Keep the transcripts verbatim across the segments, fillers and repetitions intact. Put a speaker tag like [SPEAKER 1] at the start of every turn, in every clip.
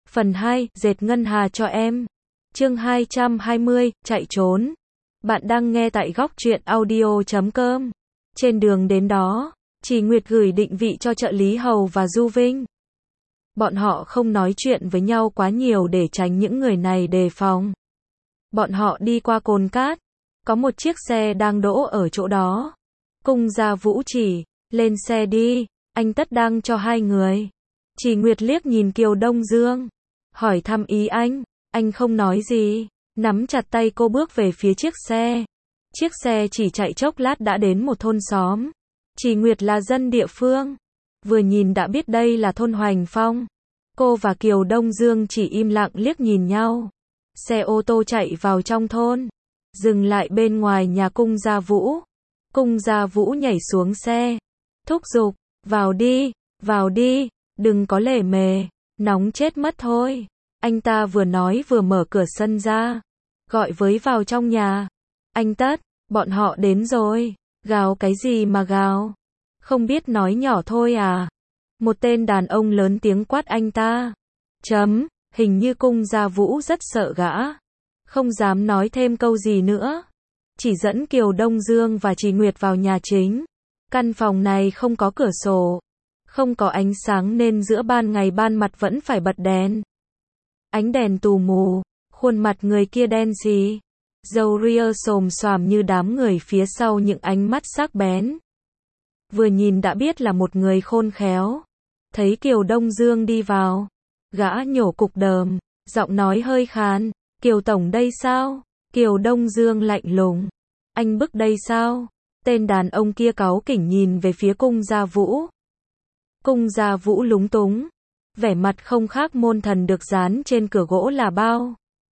[SPEAKER 1] Phần hai, dệt ngân hà cho em. Chương hai trăm hai mươi, chạy trốn. Bạn đang nghe tại góc truyện audio chấm com. Trên đường đến đó, Trì Nguyệt gửi định vị cho trợ lý Hầu và Du Vinh. Bọn họ không nói chuyện với nhau quá nhiều để tránh những người này đề phòng. Bọn họ đi qua cồn cát, có một chiếc xe đang đỗ ở chỗ đó. Cung Gia Vũ chỉ, lên xe đi, anh tất đang cho hai người. Trì Nguyệt liếc nhìn Kiều Đông Dương, hỏi thăm ý anh, anh không nói gì, nắm chặt tay cô bước về phía chiếc xe. Chiếc xe chỉ chạy chốc lát đã đến một thôn xóm. Trì Nguyệt là dân địa phương, vừa nhìn đã biết đây là thôn Hoành Phong. Cô và Kiều Đông Dương chỉ im lặng liếc nhìn nhau. Xe ô tô chạy vào trong thôn, dừng lại bên ngoài nhà Cung Gia Vũ. Cung Gia Vũ nhảy xuống xe, thúc giục, vào đi, vào đi, đừng có lề mề, nóng chết mất thôi. Anh ta vừa nói vừa mở cửa sân ra, gọi với vào trong nhà. Anh Tất, bọn họ đến rồi. Gào cái gì mà gào? Không biết nói nhỏ thôi à? Một tên đàn ông lớn tiếng quát anh ta. Chấm, hình như Cung Gia Vũ rất sợ gã, không dám nói thêm câu gì nữa. Chỉ dẫn Kiều Đông Dương và Trì Nguyệt vào nhà chính. Căn phòng này không có cửa sổ, không có ánh sáng nên giữa ban ngày ban mặt vẫn phải bật đèn. Ánh đèn tù mù, khuôn mặt người kia đen xì, râu ria xồm xoàm như đám người phía sau những ánh mắt sắc bén. Vừa nhìn đã biết là một người khôn khéo. Thấy Kiều Đông Dương đi vào, gã nhổ cục đờm, giọng nói hơi khàn. Kiều Tổng đây sao? Kiều Đông Dương lạnh lùng. Anh bức đây sao? Tên đàn ông kia cáu kỉnh nhìn về phía Cung Gia Vũ. Cung Gia Vũ lúng túng, vẻ mặt không khác môn thần được dán trên cửa gỗ là bao.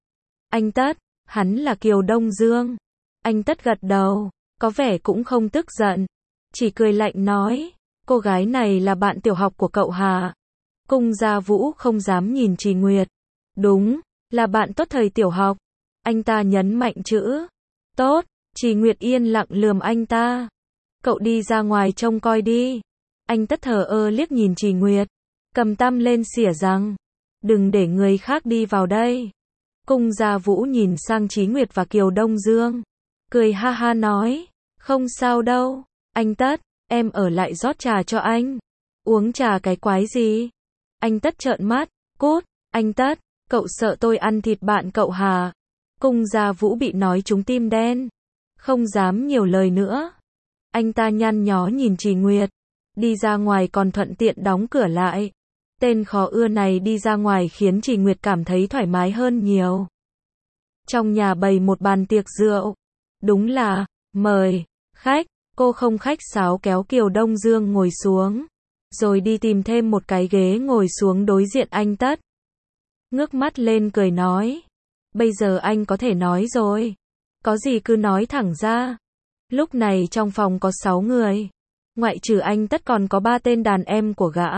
[SPEAKER 1] Anh Tất, hắn là Kiều Đông Dương. Anh Tất gật đầu, có vẻ cũng không tức giận, chỉ cười lạnh nói, cô gái này là bạn tiểu học của cậu hả? Cung Gia Vũ không dám nhìn Trì Nguyệt. Đúng, là bạn tốt thời tiểu học. Anh ta nhấn mạnh chữ tốt. Trì Nguyệt yên lặng lườm anh ta. Cậu đi ra ngoài trông coi đi. Anh Tất thờ ơ liếc nhìn Trì Nguyệt, cầm tăm lên xỉa rằng, đừng để người khác đi vào đây. Cung Gia Vũ nhìn sang Trì Nguyệt và Kiều Đông Dương, cười ha ha nói, không sao đâu, anh Tất, em ở lại rót trà cho anh. Uống trà cái quái gì? Anh Tất trợn mắt, cút, anh Tất, cậu sợ tôi ăn thịt bạn cậu hả? Cung Gia Vũ bị nói trúng tim đen, không dám nhiều lời nữa. Anh ta nhăn nhó nhìn Trì Nguyệt, đi ra ngoài còn thuận tiện đóng cửa lại. Tên khó ưa này đi ra ngoài khiến Trì Nguyệt cảm thấy thoải mái hơn nhiều. Trong nhà bày một bàn tiệc rượu, đúng là mời khách. Cô không khách sáo kéo Kiều Đông Dương ngồi xuống, rồi đi tìm thêm một cái ghế ngồi xuống đối diện anh Tất. Ngước mắt lên cười nói, bây giờ anh có thể nói rồi, có gì cứ nói thẳng ra. Lúc này trong phòng có sáu người, ngoại trừ anh Tất còn có ba tên đàn em của gã.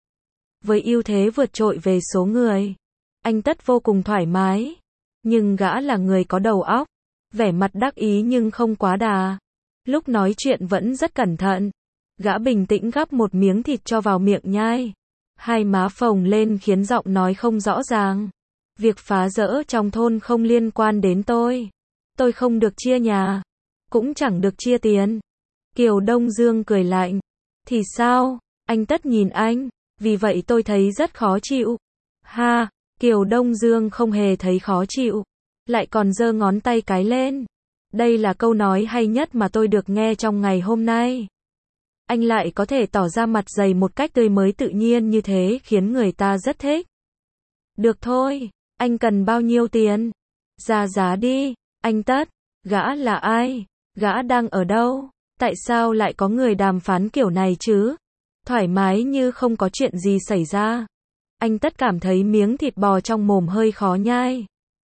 [SPEAKER 1] Với ưu thế vượt trội về số người, anh Tất vô cùng thoải mái, nhưng gã là người có đầu óc, vẻ mặt đắc ý nhưng không quá đà. Lúc nói chuyện vẫn rất cẩn thận. Gã bình tĩnh gắp một miếng thịt cho vào miệng nhai. Hai má phồng lên khiến giọng nói không rõ ràng. Việc phá rỡ trong thôn không liên quan đến tôi. Tôi không được chia nhà, cũng chẳng được chia tiền. Kiều Đông Dương cười lạnh. Thì sao? Anh Tất nhìn anh, vì vậy tôi thấy rất khó chịu. Ha, Kiều Đông Dương không hề thấy khó chịu, lại còn giơ ngón tay cái lên. Đây là câu nói hay nhất mà tôi được nghe trong ngày hôm nay. Anh lại có thể tỏ ra mặt dày một cách tươi mới tự nhiên như thế khiến người ta rất thích. Được thôi, anh cần bao nhiêu tiền? Ra giá đi, anh Tất. Gã là ai? Gã đang ở đâu? Tại sao lại có người đàm phán kiểu này chứ? Thoải mái như không có chuyện gì xảy ra. Anh Tất cảm thấy miếng thịt bò trong mồm hơi khó nhai.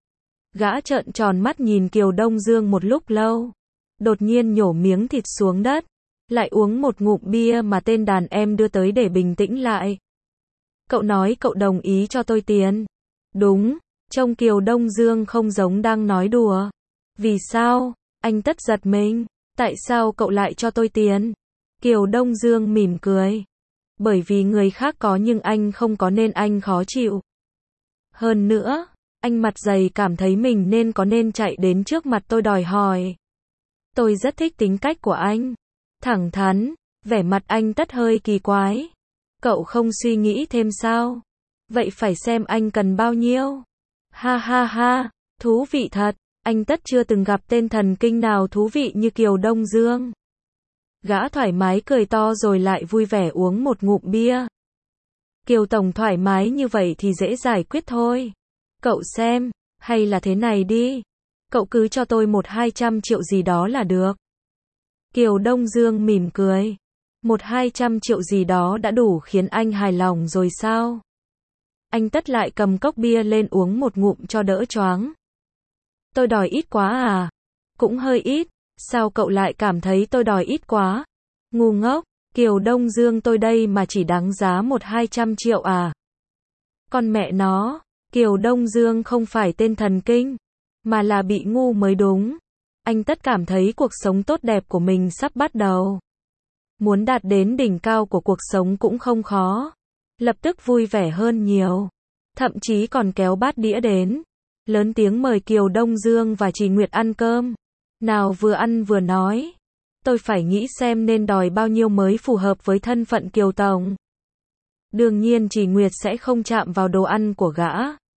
[SPEAKER 1] Gã trợn tròn mắt nhìn Kiều Đông Dương một lúc lâu, đột nhiên nhổ miếng thịt xuống đất, lại uống một ngụm bia mà tên đàn em đưa tới để bình tĩnh lại. Cậu nói cậu đồng ý cho tôi tiền. Đúng, trông Kiều Đông Dương không giống đang nói đùa. Vì sao? Anh Tất giật mình. Tại sao cậu lại cho tôi tiền? Kiều Đông Dương mỉm cười. Bởi vì người khác có nhưng anh không có nên anh khó chịu. Hơn nữa, anh mặt dày cảm thấy mình nên có nên chạy đến trước mặt tôi đòi hỏi. Tôi rất thích tính cách của anh. Thẳng thắn, vẻ mặt anh Tất hơi kỳ quái. Cậu không suy nghĩ thêm sao? Vậy phải xem anh cần bao nhiêu. Ha ha ha, thú vị thật, anh Tất chưa từng gặp tên thần kinh nào thú vị như Kiều Đông Dương. Gã thoải mái cười to rồi lại vui vẻ uống một ngụm bia. Kiều Tổng thoải mái như vậy thì dễ giải quyết thôi. Cậu xem, hay là thế này đi. Cậu cứ cho tôi một hai trăm triệu gì đó là được. Kiều Đông Dương mỉm cười. Một hai trăm triệu gì đó đã đủ khiến anh hài lòng rồi sao? Anh Tất lại cầm cốc bia lên uống một ngụm cho đỡ choáng. Tôi đòi ít quá à? Cũng hơi ít. Sao cậu lại cảm thấy tôi đòi ít quá? Ngu ngốc, Kiều Đông Dương tôi đây mà chỉ đáng giá một hai trăm triệu à? Con mẹ nó, Kiều Đông Dương không phải tên thần kinh, mà là bị ngu mới đúng. Anh Tất cảm thấy cuộc sống tốt đẹp của mình sắp bắt đầu. Muốn đạt đến đỉnh cao của cuộc sống cũng không khó. Lập tức vui vẻ hơn nhiều. Thậm chí còn kéo bát đĩa đến. Lớn tiếng mời Kiều Đông Dương và Trì Nguyệt ăn cơm. Nào vừa ăn vừa nói. Tôi phải nghĩ xem nên đòi bao nhiêu mới phù hợp với thân phận Kiều Tổng. Đương nhiên Trì Nguyệt sẽ không chạm vào đồ ăn của gã.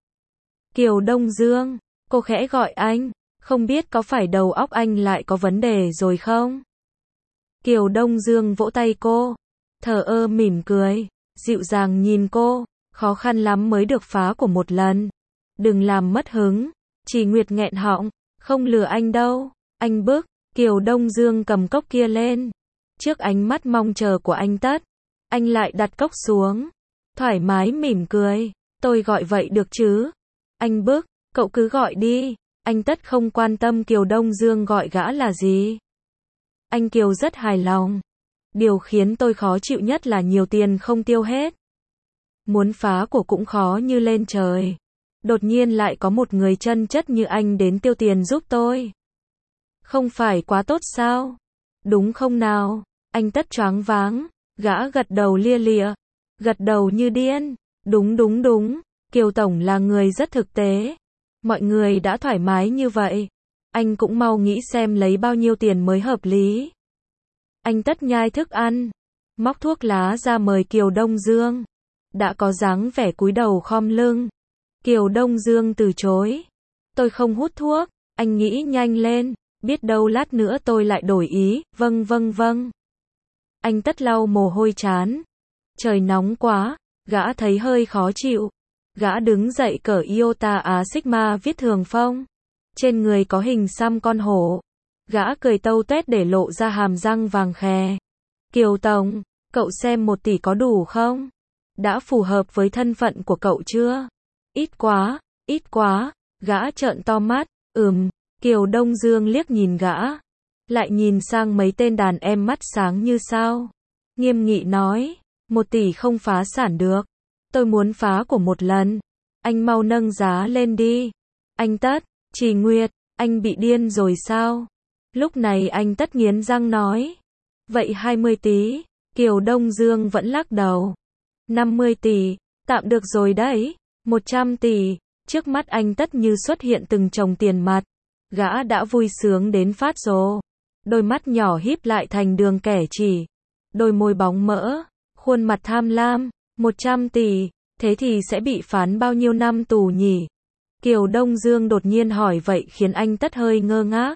[SPEAKER 1] Kiều Đông Dương, cô khẽ gọi anh. Không biết có phải đầu óc anh lại có vấn đề rồi không? Kiều Đông Dương vỗ tay cô. Thờ ơ mỉm cười. Dịu dàng nhìn cô. Khó khăn lắm mới được phá của một lần. Đừng làm mất hứng. Trì Nguyệt nghẹn họng. Không lừa anh đâu. Anh bức. Kiều Đông Dương cầm cốc kia lên. Trước ánh mắt mong chờ của anh Tất, anh lại đặt cốc xuống. Thoải mái mỉm cười. Tôi gọi vậy được chứ? Anh bức. Cậu cứ gọi đi. Anh Tất không quan tâm Kiều Đông Dương gọi gã là gì. Anh Kiều rất hài lòng. Điều khiến tôi khó chịu nhất là nhiều tiền không tiêu hết. Muốn phá của cũng khó như lên trời. Đột nhiên lại có một người chân chất như anh đến tiêu tiền giúp tôi. Không phải quá tốt sao? Đúng không nào? Anh Tất choáng váng. Gã gật đầu lia lịa. Gật đầu như điên. Đúng đúng đúng. Kiều Tổng là người rất thực tế. Mọi người đã thoải mái như vậy. Anh cũng mau nghĩ xem lấy bao nhiêu tiền mới hợp lý. Anh Tất nhai thức ăn. Móc thuốc lá ra mời Kiều Đông Dương. Đã có dáng vẻ cúi đầu khom lưng. Kiều Đông Dương từ chối. Tôi không hút thuốc. Anh nghĩ nhanh lên. Biết đâu lát nữa tôi lại đổi ý. Vâng vâng vâng. Anh Tất lau mồ hôi trán. Trời nóng quá. Gã thấy hơi khó chịu. Gã đứng dậy cởi Iota Á Sigma viết thường phong. Trên người có hình xăm con hổ. Gã cười tâu tuét để lộ ra hàm răng vàng khè. Kiều Tổng, cậu xem một tỷ có đủ không? Đã phù hợp với thân phận của cậu chưa? Ít quá, ít quá. Gã trợn to mắt. Ừm. Kiều Đông Dương liếc nhìn gã. Lại nhìn sang mấy tên đàn em mắt sáng như sao. Nghiêm nghị nói. Một tỷ không phá sản được. Tôi muốn phá của một lần. Anh mau nâng giá lên đi. Anh Tất, Trì Nguyệt, anh bị điên rồi sao? Lúc này anh Tất nghiến răng nói. Vậy hai mươi tỷ. Kiều Đông Dương vẫn lắc đầu. năm mươi tỷ. Tạm được rồi đấy. một trăm tỷ. Trước mắt anh Tất như xuất hiện từng chồng tiền mặt. Gã đã vui sướng đến phát rồ. Đôi mắt nhỏ híp lại thành đường kẻ chỉ. Đôi môi bóng mỡ. Khuôn mặt tham lam. một trăm tỷ. Thế thì sẽ bị phán bao nhiêu năm tù nhỉ? Kiều Đông Dương đột nhiên hỏi vậy khiến anh Tất hơi ngơ ngác.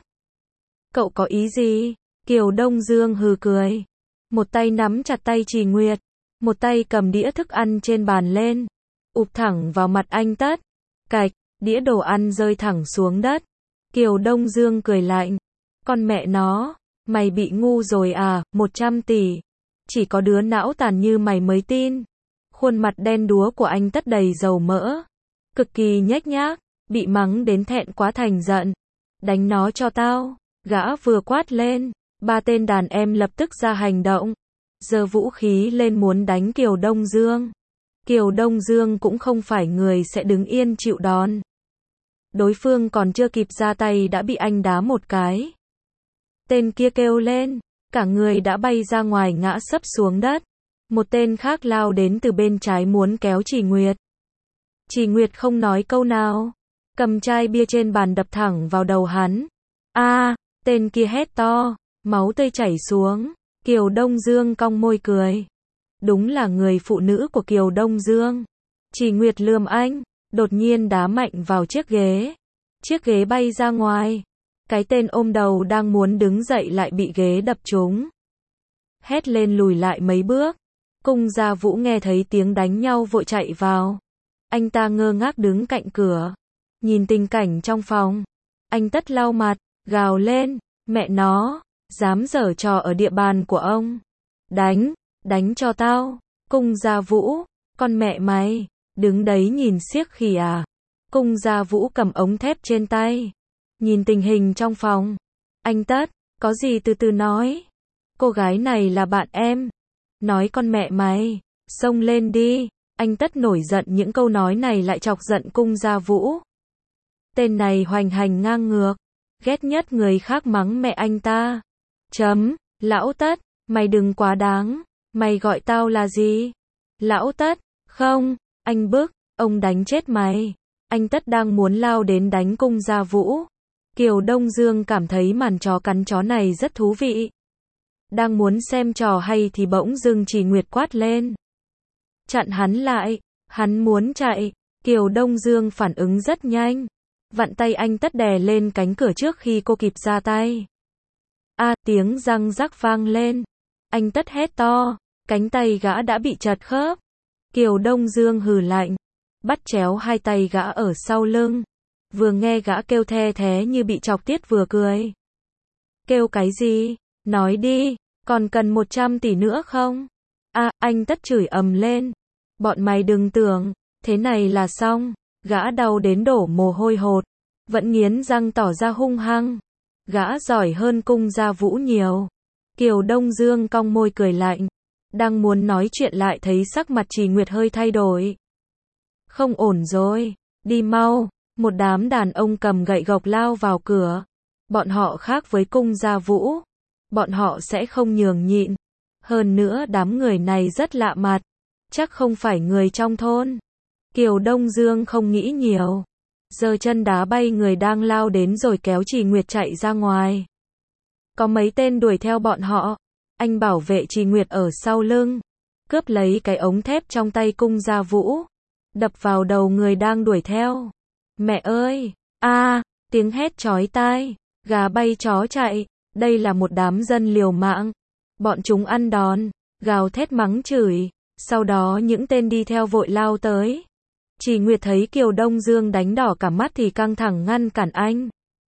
[SPEAKER 1] Cậu có ý gì? Kiều Đông Dương hừ cười. Một tay nắm chặt tay Trì Nguyệt. Một tay cầm đĩa thức ăn trên bàn lên. Ụp thẳng vào mặt anh Tất. Cạch, đĩa đồ ăn rơi thẳng xuống đất. Kiều Đông Dương cười lạnh. Con mẹ nó, mày bị ngu rồi à, một trăm tỷ. Chỉ có đứa não tàn như mày mới tin. Khuôn mặt đen đúa của anh Tất đầy dầu mỡ. Cực kỳ nhếch nhác, bị mắng đến thẹn quá thành giận. Đánh nó cho tao. Gã vừa quát lên. Ba tên đàn em lập tức ra hành động. Giơ vũ khí lên muốn đánh Kiều Đông Dương. Kiều Đông Dương cũng không phải người sẽ đứng yên chịu đòn. Đối phương còn chưa kịp ra tay đã bị anh đá một cái. Tên kia kêu lên. Cả người đã bay ra ngoài ngã sấp xuống đất. Một tên khác lao đến từ bên trái muốn kéo Trì Nguyệt. Chỉ Nguyệt không nói câu nào, cầm chai bia trên bàn đập thẳng vào đầu hắn. A, tên kia hét to, máu tươi chảy xuống. Kiều Đông Dương cong môi cười. Đúng là người phụ nữ của Kiều Đông Dương. Chỉ Nguyệt lườm anh, đột nhiên đá mạnh vào chiếc ghế. Chiếc ghế bay ra ngoài. Cái tên ôm đầu đang muốn đứng dậy lại bị ghế đập trúng. Hét lên lùi lại mấy bước. Cung Gia Vũ nghe thấy tiếng đánh nhau vội chạy vào. Anh ta ngơ ngác đứng cạnh cửa, nhìn tình cảnh trong phòng. Anh Tất lau mặt, gào lên, mẹ nó, dám giở trò ở địa bàn của ông. Đánh, đánh cho tao. Cung Gia Vũ, con mẹ mày, đứng đấy nhìn xiếc khỉ à. Cung Gia Vũ cầm ống thép trên tay, nhìn tình hình trong phòng. Anh Tất, có gì từ từ nói. Cô gái này là bạn em. Nói con mẹ mày, xông lên đi. Anh Tất nổi giận, những câu nói này lại chọc giận Cung Gia Vũ. Tên này hoành hành ngang ngược, ghét nhất người khác mắng mẹ anh ta. Chấm, lão Tất, mày đừng quá đáng, mày gọi tao là gì? Lão Tất, không, anh bức, ông đánh chết mày. Anh Tất đang muốn lao đến đánh Cung Gia Vũ. Kiều Đông Dương cảm thấy màn chó cắn chó này rất thú vị. Đang muốn xem trò hay thì bỗng dưng Chỉ Nguyệt quát lên. Chặn hắn lại, hắn muốn chạy. Kiều Đông Dương phản ứng rất nhanh, vặn tay anh Tất đè lên cánh cửa trước khi cô kịp ra tay. A, tiếng răng rắc vang lên. Anh Tất hét to, cánh tay gã đã bị chật khớp. Kiều Đông Dương hừ lạnh, bắt chéo hai tay gã ở sau lưng. Vừa nghe gã kêu the thé như bị chọc tiết vừa cười. Kêu cái gì? Nói đi, còn cần một trăm tỷ nữa không? A, anh Tất chửi ầm lên. Bọn mày đừng tưởng, thế này là xong. Gã đau đến đổ mồ hôi hột, vẫn nghiến răng tỏ ra hung hăng. Gã giỏi hơn Cung Gia Vũ nhiều. Kiều Đông Dương cong môi cười lạnh, đang muốn nói chuyện lại thấy sắc mặt Chỉ Nguyệt hơi thay đổi. Không ổn rồi, đi mau. Một đám đàn ông cầm gậy gộc lao vào cửa. Bọn họ khác với Cung Gia Vũ, bọn họ sẽ không nhường nhịn. Hơn nữa đám người này rất lạ mặt, chắc không phải người trong thôn. Kiều Đông Dương không nghĩ nhiều, giơ chân đá bay người đang lao đến rồi kéo Chỉ Nguyệt chạy ra ngoài. Có mấy tên đuổi theo bọn họ, anh bảo vệ Chỉ Nguyệt ở sau lưng, cướp lấy cái ống thép trong tay Cung Gia Vũ, đập vào đầu người đang đuổi theo. Mẹ ơi, a, tiếng hét chói tai, gà bay chó chạy, đây là một đám dân liều mạng. Bọn chúng ăn đòn, gào thét mắng chửi, sau đó những tên đi theo vội lao tới. Chỉ Nguyệt thấy Kiều Đông Dương đánh đỏ cả mắt thì căng thẳng ngăn cản anh.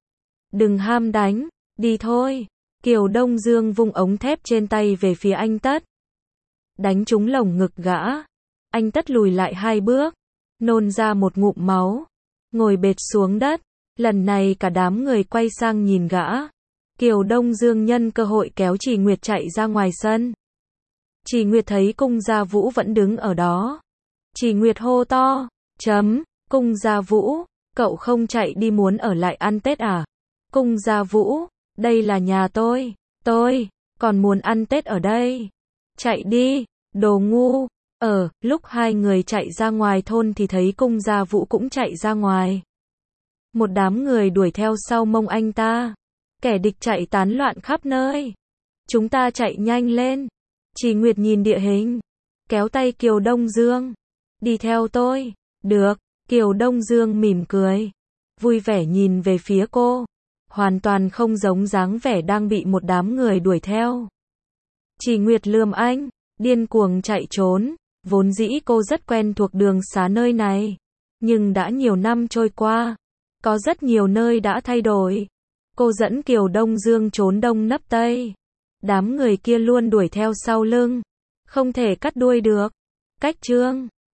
[SPEAKER 1] Đừng ham đánh, đi thôi. Kiều Đông Dương vung ống thép trên tay về phía anh Tất. Đánh trúng lồng ngực gã. Anh Tất lùi lại hai bước, nôn ra một ngụm máu, ngồi bệt xuống đất. Lần này cả đám người quay sang nhìn gã. Kiều Đông Dương nhân cơ hội kéo Chỉ Nguyệt chạy ra ngoài sân. Chỉ Nguyệt thấy Cung Gia Vũ vẫn đứng ở đó. Chỉ Nguyệt hô to, chấm, Cung Gia Vũ, cậu không chạy đi muốn ở lại ăn Tết à? Cung Gia Vũ, đây là nhà tôi, tôi còn muốn ăn Tết ở đây. Chạy đi, đồ ngu. Ở lúc hai người chạy ra ngoài thôn thì thấy Cung Gia Vũ cũng chạy ra ngoài. Một đám người đuổi theo sau mông anh ta. Kẻ địch chạy tán loạn khắp nơi. Chúng ta chạy nhanh lên. Chỉ Nguyệt nhìn địa hình, kéo tay Kiều Đông Dương. Đi theo tôi. Được. Kiều Đông Dương mỉm cười, vui vẻ nhìn về phía cô. Hoàn toàn không giống dáng vẻ đang bị một đám người đuổi theo. Chỉ Nguyệt lườm anh, điên cuồng chạy trốn. Vốn dĩ cô rất quen thuộc đường xá nơi này. Nhưng đã nhiều năm trôi qua, có rất nhiều nơi đã thay đổi. Cô dẫn Kiều Đông Dương trốn đông nấp tây. Đám người kia luôn đuổi theo sau lưng, không thể cắt đuôi được. Cách chương